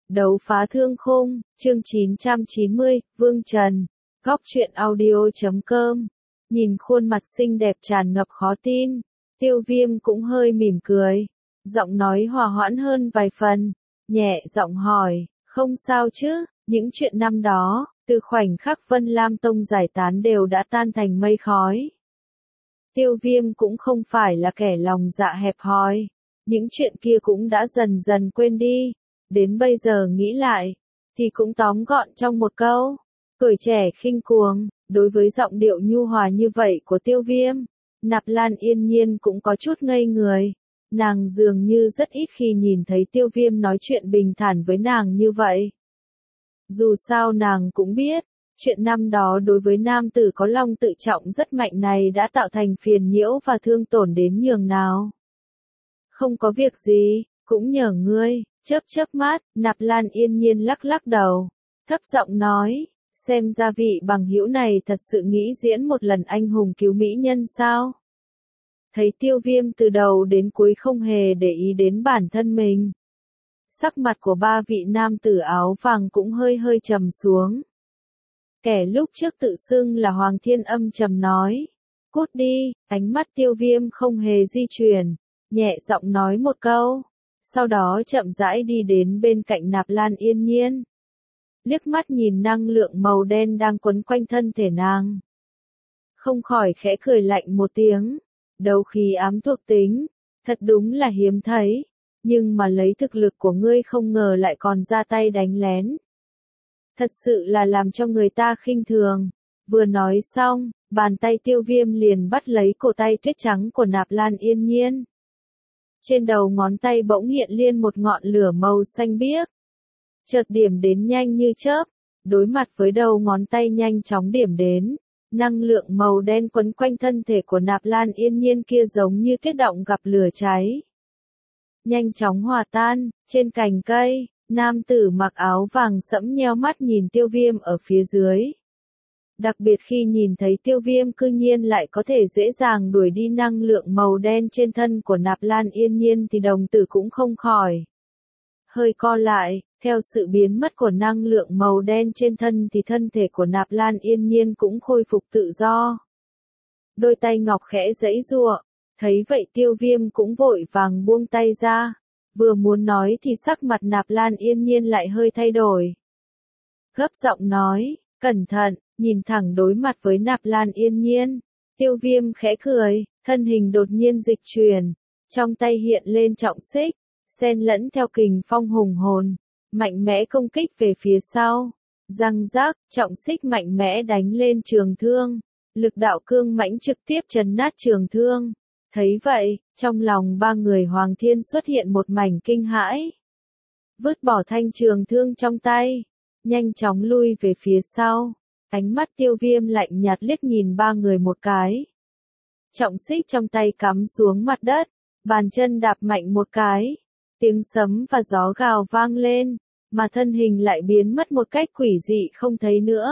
Đấu phá thương khung, chương 990, Vương Trần, góc truyện audio.com. Nhìn khuôn mặt xinh đẹp tràn ngập khó tin, Tiêu Viêm cũng hơi mỉm cười, giọng nói hòa hoãn hơn vài phần, nhẹ giọng hỏi, không sao chứ, những chuyện năm đó, từ khoảnh khắc Vân Lam Tông giải tán đều đã tan thành mây khói. Tiêu Viêm cũng không phải là kẻ lòng dạ hẹp hòi, những chuyện kia cũng đã dần dần quên đi. Đến bây giờ nghĩ lại, thì cũng tóm gọn trong một câu, tuổi trẻ khinh cuồng. Đối với giọng điệu nhu hòa như vậy của Tiêu Viêm, Nạp Lan Yên Nhiên cũng có chút ngây người. Nàng dường như rất ít khi nhìn thấy Tiêu Viêm nói chuyện bình thản với nàng như vậy. Dù sao nàng cũng biết, chuyện năm đó đối với nam tử có lòng tự trọng rất mạnh này đã tạo thành phiền nhiễu và thương tổn đến nhường nào. Không có việc gì, cũng nhờ ngươi. Chớp mắt, Nạp Lan Yên Nhiên lắc lắc đầu, thấp giọng nói, xem ra vị bằng hữu này thật sự nghĩ diễn một lần anh hùng cứu mỹ nhân sao? Thấy Tiêu Viêm từ đầu đến cuối không hề để ý đến bản thân mình. Sắc mặt của ba vị nam tử áo vàng cũng hơi trầm xuống. Kẻ lúc trước tự xưng là Hoàng Thiên âm trầm nói, cút đi, ánh mắt Tiêu Viêm không hề di chuyển, nhẹ giọng nói một câu. Sau đó chậm rãi đi đến bên cạnh Nạp Lan Yên Nhiên. Liếc mắt nhìn năng lượng màu đen đang quấn quanh thân thể nàng. Không khỏi khẽ cười lạnh một tiếng. Đấu khí ám thuộc tính, thật đúng là hiếm thấy. Nhưng mà lấy thực lực của ngươi không ngờ lại còn ra tay đánh lén. Thật sự là làm cho người ta khinh thường. Vừa nói xong, bàn tay Tiêu Viêm liền bắt lấy cổ tay tuyết trắng của Nạp Lan Yên Nhiên. Trên đầu ngón tay bỗng hiện lên một ngọn lửa màu xanh biếc. Chợt điểm đến nhanh như chớp, đối mặt với đầu ngón tay nhanh chóng điểm đến, năng lượng màu đen quấn quanh thân thể của Nạp Lan Yên Nhiên kia giống như tuyết động gặp lửa cháy. Nhanh chóng hòa tan, trên cành cây, nam tử mặc áo vàng sẫm nheo mắt nhìn Tiêu Viêm ở phía dưới. Đặc biệt khi nhìn thấy Tiêu Viêm cư nhiên lại có thể dễ dàng đuổi đi năng lượng màu đen trên thân của Nạp Lan Yên Nhiên thì đồng tử cũng không khỏi hơi co lại, theo sự biến mất của năng lượng màu đen trên thân thì thân thể của Nạp Lan Yên Nhiên cũng khôi phục tự do. Đôi tay ngọc khẽ giãy giụa, thấy vậy Tiêu Viêm cũng vội vàng buông tay ra, vừa muốn nói thì sắc mặt Nạp Lan Yên Nhiên lại hơi thay đổi. Gấp giọng nói, cẩn thận. Nhìn thẳng đối mặt với Nạp Lan Yên Nhiên, Tiêu Viêm khẽ cười, thân hình đột nhiên dịch chuyển, trong tay hiện lên trọng xích, xen lẫn theo kình phong hùng hồn, mạnh mẽ công kích về phía sau. Răng rác, trọng xích mạnh mẽ đánh lên trường thương, lực đạo cương mãnh trực tiếp trấn nát trường thương. Thấy vậy, trong lòng ba người Hoàng Thiên xuất hiện một mảnh kinh hãi. Vứt bỏ thanh trường thương trong tay, nhanh chóng lui về phía sau. Ánh mắt Tiêu Viêm lạnh nhạt liếc nhìn ba người một cái. Trọng xích trong tay cắm xuống mặt đất, bàn chân đạp mạnh một cái. Tiếng sấm và gió gào vang lên, mà thân hình lại biến mất một cách quỷ dị không thấy nữa.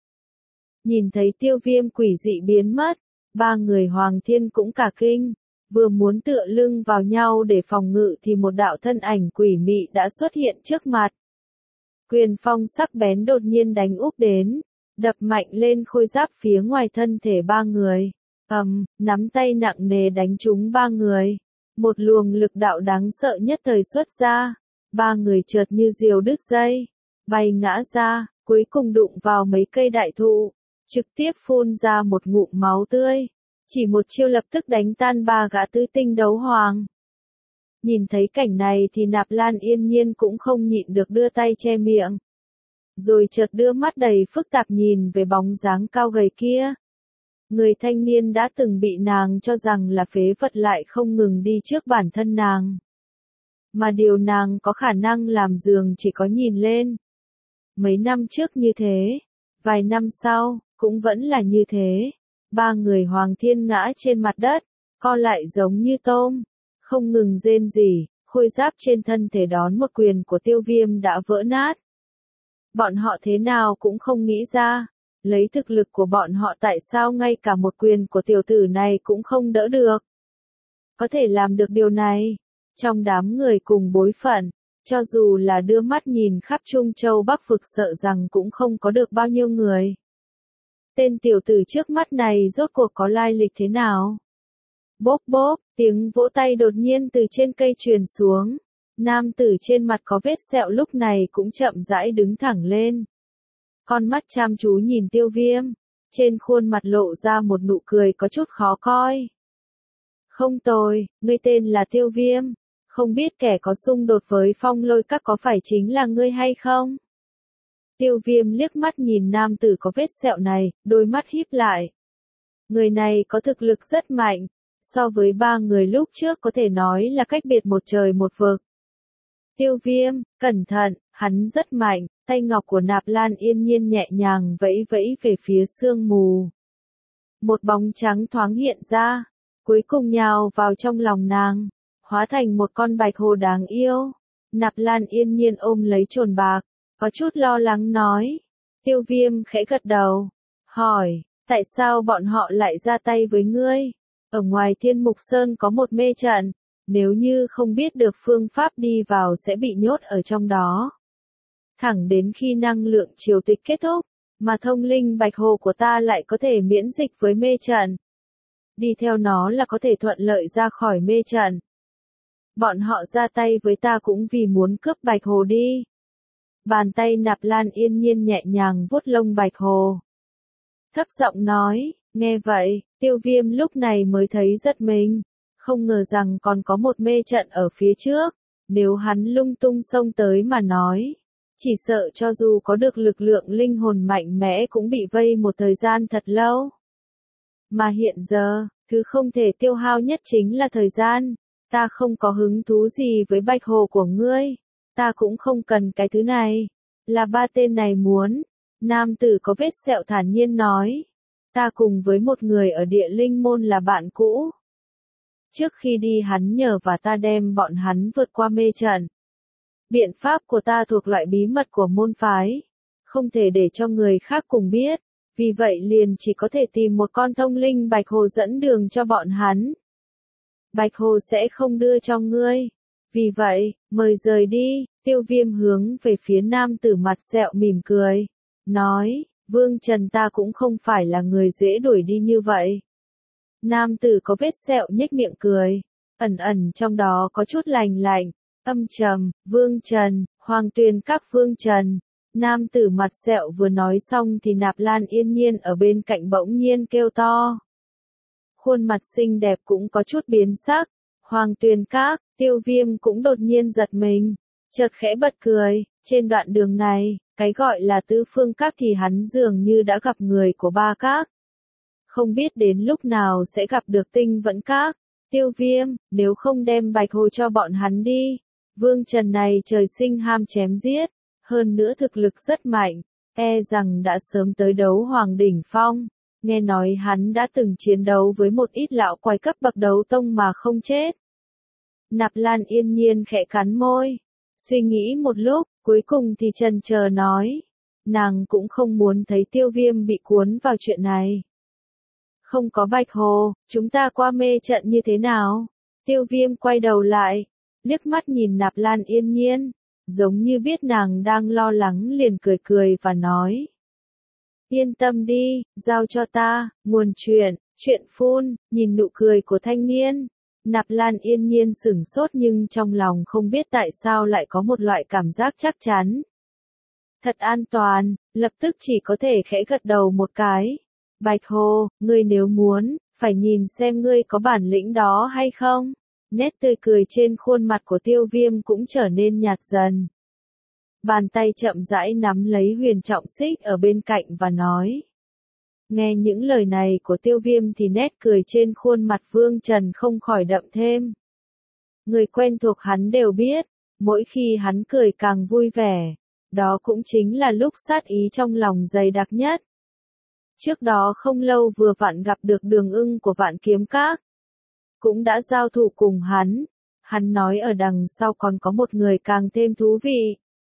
Nhìn thấy Tiêu Viêm quỷ dị biến mất, ba người Hoàng Thiên cũng cả kinh, vừa muốn tựa lưng vào nhau để phòng ngự thì một đạo thân ảnh quỷ mị đã xuất hiện trước mặt. Quyền phong sắc bén đột nhiên đánh úp đến. Đập mạnh lên khôi giáp phía ngoài thân thể ba người. Nắm tay nặng nề đánh trúng ba người. Một luồng lực đạo đáng sợ nhất thời xuất ra. Ba người chợt như diều đứt dây, bay ngã ra, cuối cùng đụng vào mấy cây đại thụ, trực tiếp phun ra một ngụm máu tươi. Chỉ một chiêu lập tức đánh tan ba gã tứ tinh đấu hoàng. Nhìn thấy cảnh này thì Nạp Lan Yên Nhiên cũng không nhịn được đưa tay che miệng. Rồi chợt đưa mắt đầy phức tạp nhìn về bóng dáng cao gầy kia. Người thanh niên đã từng bị nàng cho rằng là phế vật lại không ngừng đi trước bản thân nàng. Mà điều nàng có khả năng làm dường chỉ có nhìn lên. Mấy năm trước như thế, vài năm sau, cũng vẫn là như thế. Ba người Hoàng Thiên ngã trên mặt đất, co lại giống như tôm, không ngừng rên rỉ, khôi giáp trên thân thể đón một quyền của Tiêu Viêm đã vỡ nát. Bọn họ thế nào cũng không nghĩ ra, lấy thực lực của bọn họ tại sao ngay cả một quyền của tiểu tử này cũng không đỡ được. Có thể làm được điều này, trong đám người cùng bối phận, Cho dù là đưa mắt nhìn khắp Trung Châu Bắc vực sợ rằng cũng không có được bao nhiêu người. Tên tiểu tử trước mắt này rốt cuộc có lai lịch thế nào? Bốp bốp, tiếng vỗ tay đột nhiên từ trên cây truyền xuống. Nam tử trên mặt có vết sẹo lúc này cũng chậm rãi đứng thẳng lên. Con mắt chăm chú nhìn Tiêu Viêm, trên khuôn mặt lộ ra một nụ cười có chút khó coi. Không tồi, ngươi tên là Tiêu Viêm, không biết kẻ có xung đột với Phong Lôi Các có phải chính là ngươi hay không? Tiêu Viêm liếc mắt nhìn nam tử có vết sẹo này, đôi mắt híp lại. Người này có thực lực rất mạnh, so với ba người lúc trước có thể nói là cách biệt một trời một vực. Tiêu Viêm, cẩn thận, hắn rất mạnh, tay ngọc của Nạp Lan Yên Nhiên nhẹ nhàng vẫy vẫy về phía sương mù. Một bóng trắng thoáng hiện ra, cuối cùng nhào vào trong lòng nàng, hóa thành một con bạch hồ đáng yêu. Nạp Lan Yên Nhiên ôm lấy chồn bạc, có chút lo lắng nói. Tiêu Viêm khẽ gật đầu, hỏi, tại sao bọn họ lại ra tay với ngươi? Ở ngoài Thiên Mục Sơn có một mê trận, nếu như không biết được phương pháp đi vào sẽ bị nhốt ở trong đó. Thẳng đến khi năng lượng triều tịch kết thúc, mà thông linh bạch hồ của ta lại có thể miễn dịch với mê trận. Đi theo nó là có thể thuận lợi ra khỏi mê trận. Bọn họ ra tay với ta cũng vì muốn cướp bạch hồ đi. Bàn tay Nạp Lan Yên Nhiên nhẹ nhàng vuốt lông bạch hồ. Thấp giọng nói, nghe vậy, Tiêu Viêm lúc này mới thấy rất mình. Không ngờ rằng còn có một mê trận ở phía trước, nếu hắn lung tung xông tới mà nói. Chỉ sợ cho dù có được lực lượng linh hồn mạnh mẽ cũng bị vây một thời gian thật lâu. Mà hiện giờ, thứ không thể tiêu hao nhất chính là thời gian. Ta không có hứng thú gì với bạch hồ của ngươi. Ta cũng không cần cái thứ này. Là ba tên này muốn. Nam tử có vết sẹo thản nhiên nói. Ta cùng với một người ở địa linh môn là bạn cũ. Trước khi đi hắn nhờ và ta đem bọn hắn vượt qua mê trận. Biện pháp của ta thuộc loại bí mật của môn phái. Không thể để cho người khác cùng biết. Vì vậy liền chỉ có thể tìm một con thông linh bạch hồ dẫn đường cho bọn hắn. Bạch hồ sẽ không đưa cho ngươi. Vì vậy, mời rời đi. Tiêu Viêm hướng về phía nam tử mặt sẹo mỉm cười. Nói, Vương Trần ta cũng không phải là người dễ đuổi đi như vậy. Nam tử có vết sẹo nhếch miệng cười. Ẩn ẩn trong đó có chút lạnh lạnh. Âm trầm, Vương Trần, Hoàng Tuyền Các Vương Trần. Nam tử mặt sẹo vừa nói xong thì Nạp Lan Yên Nhiên ở bên cạnh bỗng nhiên kêu to. Khuôn mặt xinh đẹp cũng có chút biến sắc. Hoàng Tuyền Các, Tiêu Viêm cũng đột nhiên giật mình. Chợt khẽ bật cười, trên đoạn đường này, cái gọi là tứ phương các thì hắn dường như đã gặp người của ba các. Không biết đến lúc nào sẽ gặp được tinh vẫn các. Tiêu Viêm, nếu không đem bạch hồ cho bọn hắn đi. Vương Trần này trời sinh ham chém giết, hơn nữa thực lực rất mạnh, e rằng đã sớm tới đấu hoàng đỉnh phong. Nghe nói hắn đã từng chiến đấu với một ít lão quái cấp bậc đấu tông mà không chết. Nạp Lan Yên Nhiên khẽ cắn môi, suy nghĩ một lúc, cuối cùng thì chần chờ nói. Nàng cũng không muốn thấy Tiêu Viêm bị cuốn vào chuyện này. Không có bạch hồ, chúng ta qua mê trận như thế nào? Tiêu Viêm quay đầu lại, liếc mắt nhìn Nạp Lan Yên Nhiên, giống như biết nàng đang lo lắng liền cười cười và nói. Yên tâm đi, giao cho ta, nguồn chuyện phun, nhìn nụ cười của thanh niên. Nạp Lan Yên Nhiên sửng sốt nhưng trong lòng không biết tại sao lại có một loại cảm giác chắc chắn. Thật an toàn, lập tức chỉ có thể khẽ gật đầu một cái. Bạch hồ, ngươi nếu muốn, phải nhìn xem ngươi có bản lĩnh đó hay không. Nét tươi cười trên khuôn mặt của Tiêu Viêm cũng trở nên nhạt dần. Bàn tay chậm rãi nắm lấy Huyền Trọng Xích ở bên cạnh và nói. Nghe những lời này của Tiêu Viêm thì nét cười trên khuôn mặt Vương Trần không khỏi đậm thêm. Người quen thuộc hắn đều biết, mỗi khi hắn cười càng vui vẻ, đó cũng chính là lúc sát ý trong lòng dày đặc nhất. Trước đó không lâu vừa vặn gặp được Đường Ưng của Vạn Kiếm Các. Cũng đã giao thủ cùng hắn nói ở đằng sau còn có một người càng thêm thú vị.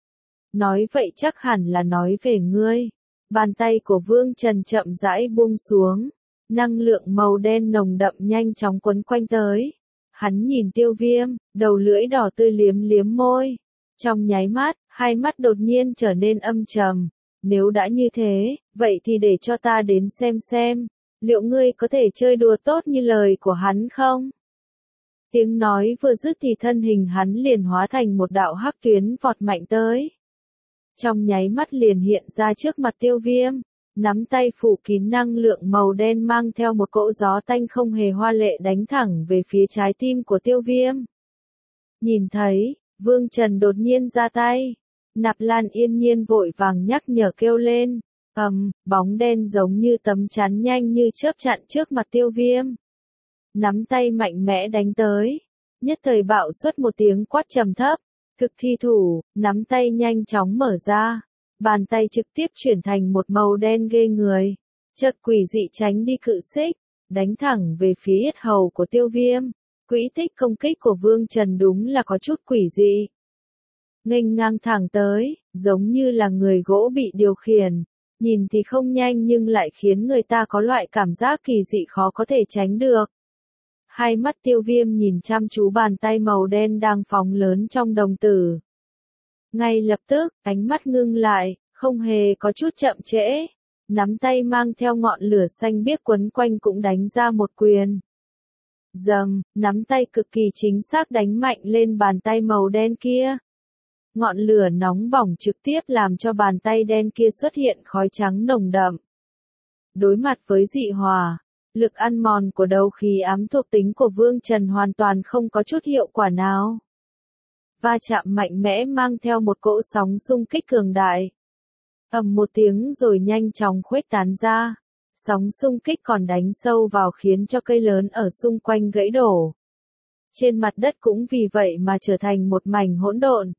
Nói vậy chắc hẳn là nói về ngươi. Bàn tay của Vương Trần chậm rãi buông xuống, năng lượng màu đen nồng đậm nhanh chóng quấn quanh tới. Hắn nhìn Tiêu Viêm, đầu lưỡi đỏ tươi liếm liếm môi. Trong nháy mắt, hai mắt đột nhiên trở nên âm trầm. Nếu đã như thế, vậy thì để cho ta đến xem, liệu ngươi có thể chơi đùa tốt như lời của hắn không? Tiếng nói vừa dứt thì thân hình hắn liền hóa thành một đạo hắc tuyến vọt mạnh tới. Trong nháy mắt liền hiện ra trước mặt Tiêu Viêm, nắm tay phủ kín năng lượng màu đen mang theo một cỗ gió tanh không hề hoa lệ đánh thẳng về phía trái tim của Tiêu Viêm. Nhìn thấy, Vương Trần đột nhiên ra tay. Nạp Lan yên nhiên vội vàng nhắc nhở kêu lên. Bóng đen giống như tấm chắn nhanh như chớp chặn trước mặt Tiêu Viêm. Nắm tay mạnh mẽ đánh tới. Nhất thời bạo xuất một tiếng quát trầm thấp. Thực thi thủ, nắm tay nhanh chóng mở ra. Bàn tay trực tiếp chuyển thành một màu đen ghê người. Chợt quỷ dị tránh đi cự xích. Đánh thẳng về phía yết hầu của Tiêu Viêm. Quỹ tích công kích của Vương Trần đúng là có chút quỷ dị. Nghênh ngang thẳng tới, giống như là người gỗ bị điều khiển. Nhìn thì không nhanh nhưng lại khiến người ta có loại cảm giác kỳ dị khó có thể tránh được. Hai mắt Tiêu Viêm nhìn chăm chú bàn tay màu đen đang phóng lớn trong đồng tử. Ngay lập tức, ánh mắt ngưng lại, không hề có chút chậm trễ. Nắm tay mang theo ngọn lửa xanh biếc quấn quanh cũng đánh ra một quyền. Dầm, nắm tay cực kỳ chính xác đánh mạnh lên bàn tay màu đen kia. Ngọn lửa nóng bỏng trực tiếp làm cho bàn tay đen kia xuất hiện khói trắng nồng đậm. Đối mặt với dị hỏa, lực ăn mòn của đấu khí ám thuộc tính của Vương Trần hoàn toàn không có chút hiệu quả nào. Va chạm mạnh mẽ mang theo một cỗ sóng xung kích cường đại. Ầm một tiếng rồi nhanh chóng khuếch tán ra. Sóng xung kích còn đánh sâu vào khiến cho cây lớn ở xung quanh gãy đổ. Trên mặt đất cũng vì vậy mà trở thành một mảnh hỗn độn.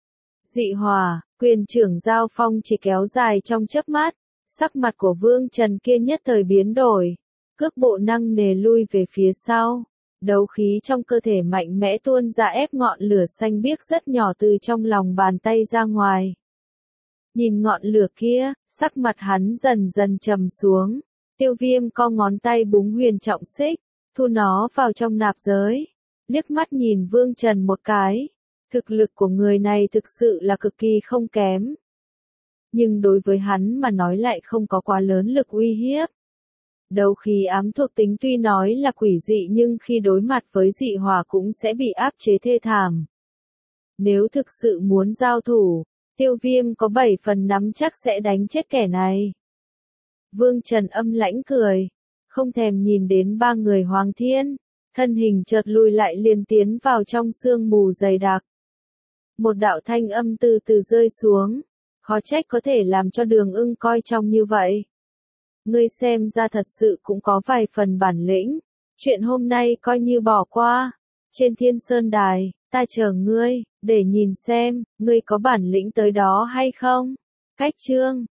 Dị hỏa, quyền trưởng giao phong chỉ kéo dài trong chớp mắt, sắc mặt của Vương Trần kia nhất thời biến đổi, cước bộ nặng nề lui về phía sau, đấu khí trong cơ thể mạnh mẽ tuôn ra ép ngọn lửa xanh biếc rất nhỏ từ trong lòng bàn tay ra ngoài. Nhìn ngọn lửa kia, sắc mặt hắn dần dần trầm xuống, Tiêu Viêm co ngón tay búng huyền trọng xích, thu nó vào trong nạp giới, liếc mắt nhìn Vương Trần một cái. Thực lực của người này thực sự là cực kỳ không kém. Nhưng đối với hắn mà nói lại không có quá lớn lực uy hiếp. Đấu khí ám thuộc tính tuy nói là quỷ dị nhưng khi đối mặt với dị hỏa cũng sẽ bị áp chế thê thảm. Nếu thực sự muốn giao thủ, Tiêu Viêm có 7 phần nắm chắc sẽ đánh chết kẻ này. Vương Trần âm lãnh cười, không thèm nhìn đến ba người Hoàng Thiên, thân hình chợt lùi lại liền tiến vào trong sương mù dày đặc. Một đạo thanh âm từ từ rơi xuống, khó trách có thể làm cho Đường Ưng coi trọng như vậy. Ngươi xem ra thật sự cũng có vài phần bản lĩnh, chuyện hôm nay coi như bỏ qua. Trên Thiên Sơn Đài, ta chờ ngươi, để nhìn xem, ngươi có bản lĩnh tới đó hay không. Cách chương